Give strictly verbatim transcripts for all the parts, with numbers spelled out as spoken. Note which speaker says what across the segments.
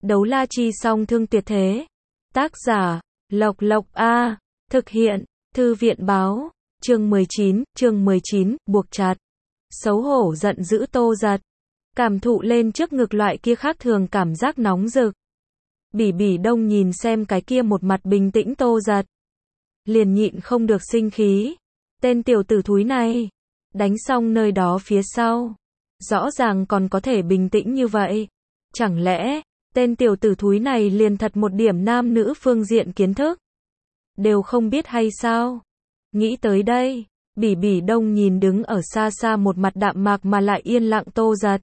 Speaker 1: Đấu la chi song thương tuyệt thế. Tác giả, Lộc Lộc A. Thực hiện, Thư viện báo. Chương mười chín, chương mười chín, buộc chặt. Xấu hổ giận dữ Tô Giật. Cảm thụ lên trước ngực loại kia khác thường cảm giác nóng rực. Bỉ Bỉ Đông nhìn xem cái kia một mặt bình tĩnh Tô Giật. Liền nhịn không được sinh khí. Tên tiểu tử thúi này. Đánh xong nơi đó phía sau. Rõ ràng còn có thể bình tĩnh như vậy. Chẳng lẽ, tên tiểu tử thúi này liền thật một điểm nam nữ phương diện kiến thức đều không biết hay sao? Nghĩ tới đây, Bỉ Bỉ Đông nhìn đứng ở xa xa một mặt đạm mạc mà lại yên lặng Tô Giật.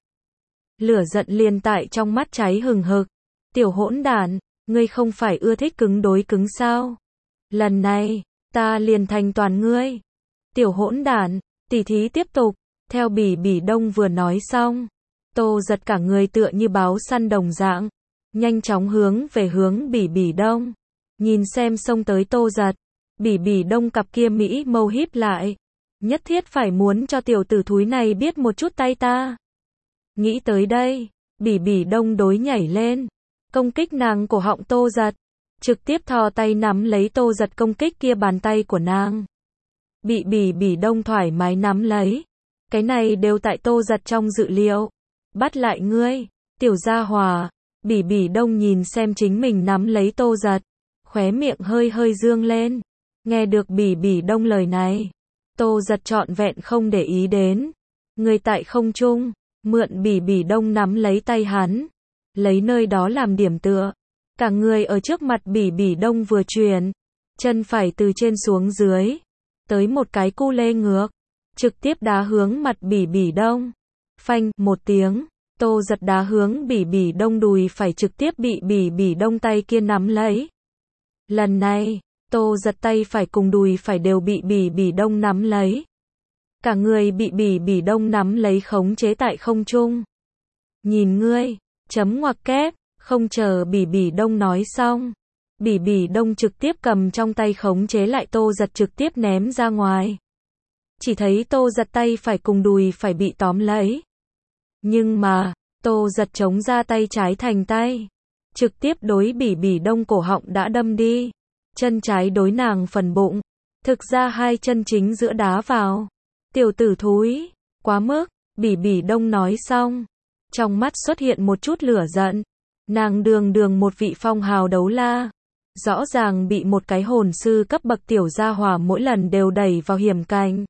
Speaker 1: Lửa giận liền tại trong mắt cháy hừng hực. Tiểu hỗn đản, ngươi không phải ưa thích cứng đối cứng sao? Lần này, ta liền thành toàn ngươi. Tiểu hỗn đản, tỉ thí tiếp tục. Theo Bỉ Bỉ Đông vừa nói xong, Tô Giật cả người tựa như báo săn đồng dạng, nhanh chóng hướng về hướng Bỉ Bỉ Đông. Nhìn xem xông tới Tô Giật, Bỉ Bỉ Đông cặp kia mỹ mâu híp lại, nhất thiết phải muốn cho tiểu tử thúi này biết một chút tay ta. Nghĩ tới đây, Bỉ Bỉ Đông đối nhảy lên, công kích nàng cổ họng Tô Giật, trực tiếp thò tay nắm lấy Tô Giật công kích kia bàn tay của nàng. Bị Bỉ Bỉ Đông thoải mái nắm lấy, cái này đều tại Tô Giật trong dự liệu. Bắt lại ngươi, tiểu gia hòa. Bỉ Bỉ Đông nhìn xem chính mình nắm lấy Tô Giật, khóe miệng hơi hơi dương lên. Nghe được Bỉ Bỉ Đông lời này, Tô Giật trọn vẹn không để ý đến. Người tại không trung, mượn Bỉ Bỉ Đông nắm lấy tay hắn, lấy nơi đó làm điểm tựa. Cả người ở trước mặt Bỉ Bỉ Đông vừa chuyển, chân phải từ trên xuống dưới, tới một cái cu lê ngược, trực tiếp đá hướng mặt Bỉ Bỉ Đông. Phanh, một tiếng, Tô Giật đá hướng Bỉ Bỉ Đông đùi phải trực tiếp bị Bỉ Bỉ Đông tay kia nắm lấy. Lần này, Tô Giật tay phải cùng đùi phải đều bị Bỉ Bỉ Đông nắm lấy. Cả người bị Bỉ Bỉ Đông nắm lấy khống chế tại không trung. Nhìn ngươi, chấm ngoặc kép, không chờ Bỉ Bỉ Đông nói xong. Bỉ Bỉ Đông trực tiếp cầm trong tay khống chế lại Tô Giật trực tiếp ném ra ngoài. Chỉ thấy Tô Giật tay phải cùng đùi phải bị tóm lấy. Nhưng mà, Tô Giật chống ra tay trái thành tay, trực tiếp đối Bỉ Bỉ Đông cổ họng đã đâm đi. Chân trái đối nàng phần bụng, thực ra hai chân chính giữa đá vào. Tiểu tử thúi, quá mức. Bỉ Bỉ Đông nói xong, trong mắt xuất hiện một chút lửa giận. Nàng đường đường một vị phong hào đấu la, rõ ràng bị một cái hồn sư cấp bậc tiểu gia hỏa mỗi lần đều đẩy vào hiểm cảnh.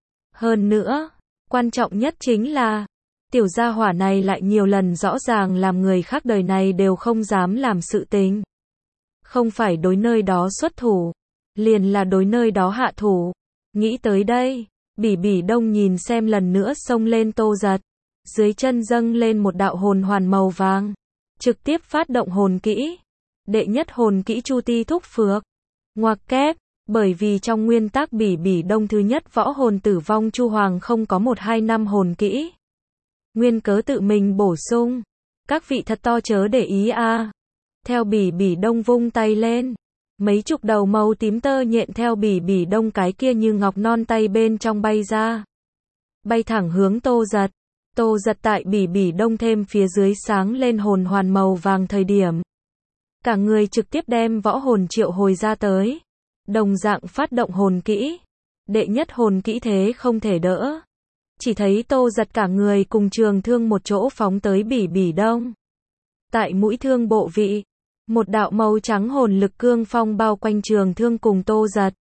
Speaker 1: Hơn nữa, quan trọng nhất chính là, tiểu gia hỏa này lại nhiều lần rõ ràng làm người khác đời này đều không dám làm sự tình. Không phải đối nơi đó xuất thủ, liền là đối nơi đó hạ thủ. Nghĩ tới đây, Bỉ Bỉ Đông nhìn xem lần nữa xông lên Tô Giật. Dưới chân dâng lên một đạo hồn hoàn màu vàng, trực tiếp phát động hồn kỹ. Đệ nhất hồn kỹ Chu Ti Thúc Phược. Ngoặc kép, bởi vì trong nguyên tắc Bỉ Bỉ Đông thứ nhất võ hồn tử vong Chu Hoàng không có một hai năm hồn kỹ. Nguyên cớ tự mình bổ sung. Các vị thật to chớ để ý a. À. Theo Bỉ Bỉ Đông vung tay lên, mấy chục đầu màu tím tơ nhện theo Bỉ Bỉ Đông cái kia như ngọc non tay bên trong bay ra. Bay thẳng hướng Tô Giật. Tô Giật tại Bỉ Bỉ Đông thêm phía dưới sáng lên hồn hoàn màu vàng thời điểm. Cả người trực tiếp đem võ hồn triệu hồi ra tới. Đồng dạng phát động hồn kỹ. Đệ nhất hồn kỹ thế không thể đỡ. Chỉ thấy Tô Giật cả người cùng trường thương một chỗ phóng tới Bỉ Bỉ Đông. Tại mũi thương bộ vị, một đạo màu trắng hồn lực cương phong bao quanh trường thương cùng Tô Giật.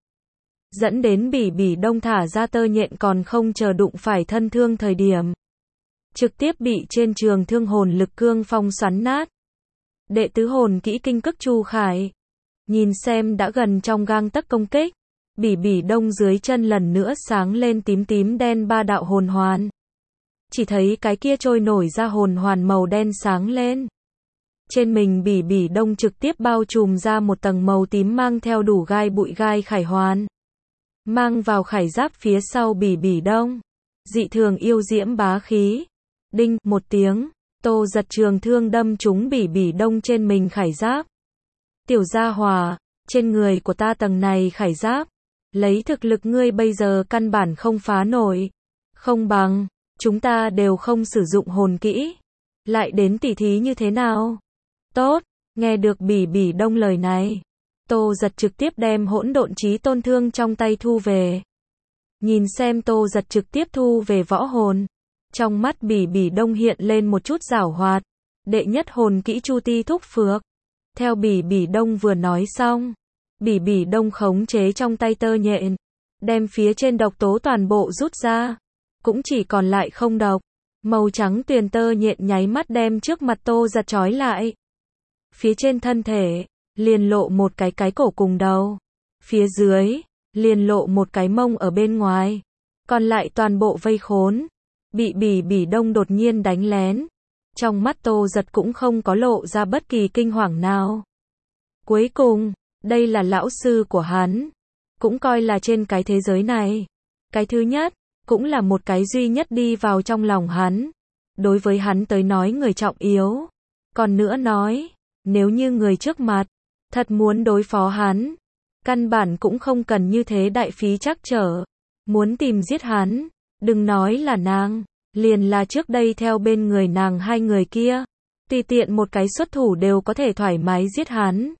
Speaker 1: Dẫn đến Bỉ Bỉ Đông thả ra tơ nhện còn không chờ đụng phải thân thương thời điểm. Trực tiếp bị trên trường thương hồn lực cương phong xoắn nát. Đệ tứ hồn kỹ Kinh Cức Chu Khải. Nhìn xem đã gần trong gang tấc công kích. Bỉ Bỉ Đông dưới chân lần nữa sáng lên tím tím đen ba đạo hồn hoàn. Chỉ thấy cái kia trôi nổi ra hồn hoàn màu đen sáng lên. Trên mình Bỉ Bỉ Đông trực tiếp bao trùm ra một tầng màu tím mang theo đủ gai bụi gai khải hoàn. Mang vào khải giáp phía sau Bỉ Bỉ Đông. Dị thường yêu diễm bá khí. Đinh, một tiếng, Tô Giật trường thương đâm trúng Bỉ Bỉ Đông trên mình khải giáp. Tiểu gia hòa, trên người của ta tầng này khải giáp, lấy thực lực ngươi bây giờ căn bản không phá nổi. Không bằng, chúng ta đều không sử dụng hồn kỹ. Lại đến tỉ thí như thế nào? Tốt, nghe được Bỉ Bỉ Đông lời này. Tô Giật trực tiếp đem hỗn độn chí tôn thương trong tay thu về. Nhìn xem Tô Giật trực tiếp thu về võ hồn. Trong mắt Bỉ Bỉ Đông hiện lên một chút giảo hoạt. Đệ nhất hồn kỹ Chu Ti Thúc Phược. Theo Bỉ Bỉ Đông vừa nói xong, Bỉ Bỉ Đông khống chế trong tay tơ nhện, đem phía trên độc tố toàn bộ rút ra, cũng chỉ còn lại không độc. Màu trắng tuyền tơ nhện nháy mắt đem trước mặt Tô Giật trói lại. Phía trên thân thể, liền lộ một cái cái cổ cùng đầu. Phía dưới, liền lộ một cái mông ở bên ngoài. Còn lại toàn bộ vây khốn. Bị Bỉ Bỉ Đông đột nhiên đánh lén. Trong mắt Tô Giật cũng không có lộ ra bất kỳ kinh hoàng nào. Cuối cùng, đây là lão sư của hắn. Cũng coi là trên cái thế giới này. Cái thứ nhất, cũng là một cái duy nhất đi vào trong lòng hắn. Đối với hắn tới nói người trọng yếu. Còn nữa nói, nếu như người trước mặt, thật muốn đối phó hắn, căn bản cũng không cần như thế đại phí trắc trở. Muốn tìm giết hắn, đừng nói là nàng, liền là trước đây theo bên người nàng hai người kia, tùy tiện một cái xuất thủ đều có thể thoải mái giết hắn.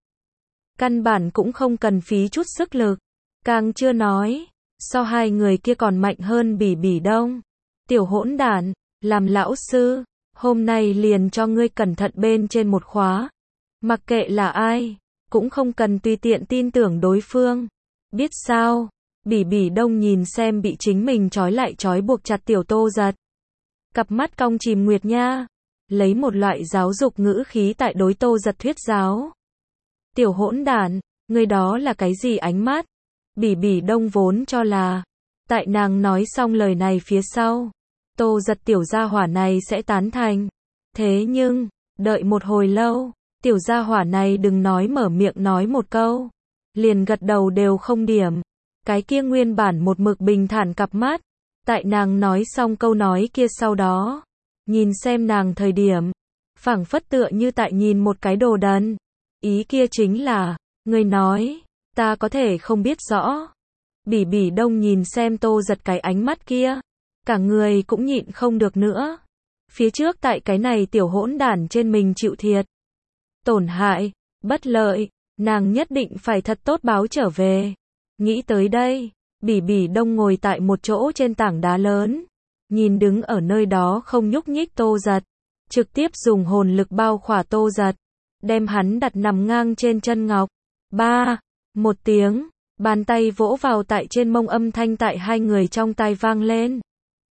Speaker 1: Căn bản cũng không cần phí chút sức lực. Càng chưa nói, so hai người kia còn mạnh hơn Bỉ Bỉ Đông. Tiểu hỗn đản, làm lão sư, hôm nay liền cho ngươi cẩn thận bên trên một khóa. Mặc kệ là ai, cũng không cần tùy tiện tin tưởng đối phương. Biết sao? Bỉ Bỉ Đông nhìn xem bị chính mình trói lại trói buộc chặt tiểu Tô Giật. Cặp mắt cong chìm nguyệt nha, lấy một loại giáo dục ngữ khí tại đối Tô Giật thuyết giáo. Tiểu hỗn đản, ngươi đó là cái gì ánh mắt? Bỉ Bỉ Đông vốn cho là, tại nàng nói xong lời này phía sau, Tô Giật tiểu gia hỏa này sẽ tán thành. Thế nhưng, đợi một hồi lâu, tiểu gia hỏa này đừng nói mở miệng nói một câu, liền gật đầu đều không điểm. Cái kia nguyên bản một mực bình thản cặp mắt, tại nàng nói xong câu nói kia sau đó, nhìn xem nàng thời điểm, phảng phất tựa như tại nhìn một cái đồ đần. Ý kia chính là, người nói, ta có thể không biết rõ. Bỉ Bỉ Đông nhìn xem Tô Giật cái ánh mắt kia, cả người cũng nhịn không được nữa. Phía trước tại cái này tiểu hỗn đản trên mình chịu thiệt, tổn hại, bất lợi, nàng nhất định phải thật tốt báo trở về. Nghĩ tới đây, Bỉ Bỉ Đông ngồi tại một chỗ trên tảng đá lớn, nhìn đứng ở nơi đó không nhúc nhích Tô Giật, trực tiếp dùng hồn lực bao khỏa Tô Giật, đem hắn đặt nằm ngang trên chân ngọc. Ba, một tiếng, bàn tay vỗ vào tại trên mông, âm thanh tại hai người trong tai vang lên.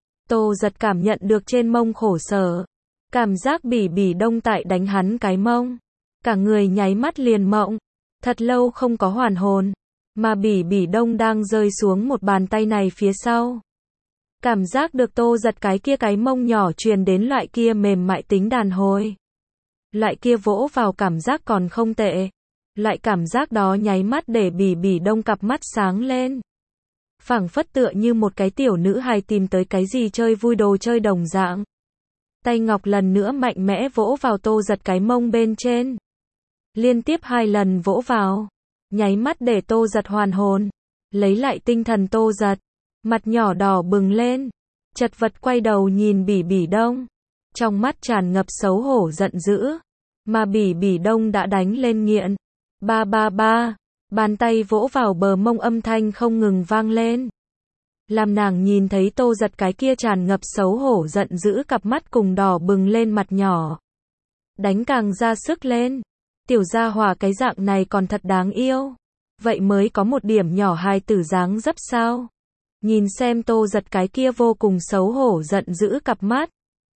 Speaker 1: Tô Giật cảm nhận được trên mông khổ sở, cảm giác Bỉ Bỉ Đông tại đánh hắn cái mông, cả người nháy mắt liền mộng, thật lâu không có hoàn hồn, mà Bỉ Bỉ Đông đang rơi xuống một bàn tay này phía sau. Cảm giác được Tô Giật cái kia cái mông nhỏ truyền đến loại kia mềm mại tính đàn hồi. Loại kia vỗ vào cảm giác còn không tệ. Loại cảm giác đó nháy mắt để Bỉ Bỉ Đông cặp mắt sáng lên. Phảng phất tựa như một cái tiểu nữ hài tìm tới cái gì chơi vui đồ chơi đồng dạng. Tay ngọc lần nữa mạnh mẽ vỗ vào Tô Giật cái mông bên trên. Liên tiếp hai lần vỗ vào, nháy mắt để Tô Giật hoàn hồn. Lấy lại tinh thần Tô Giật, mặt nhỏ đỏ bừng lên, chật vật quay đầu nhìn Bỉ Bỉ Đông, trong mắt tràn ngập xấu hổ giận dữ, mà Bỉ Bỉ Đông đã đánh lên nghiện. Ba ba ba, bàn tay vỗ vào bờ mông, âm thanh không ngừng vang lên. Làm nàng nhìn thấy Tô Giật cái kia tràn ngập xấu hổ giận dữ cặp mắt cùng đỏ bừng lên mặt nhỏ. Đánh càng ra sức lên. Tiểu gia hỏa cái dạng này còn thật đáng yêu. Vậy mới có một điểm nhỏ hài tử dáng dấp sao? Nhìn xem Tô Giật cái kia vô cùng xấu hổ giận dữ cặp mắt,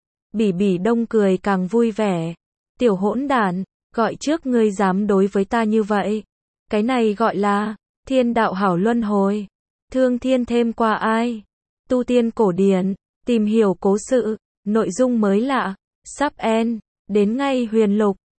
Speaker 1: Bỉ Bỉ Đông cười càng vui vẻ. Tiểu hỗn đản, gọi trước ngươi dám đối với ta như vậy. Cái này gọi là thiên đạo hảo luân hồi. Thương thiên thêm qua ai? Tu tiên cổ điển, tìm hiểu cố sự, nội dung mới lạ, sắp end, đến ngay huyền lục.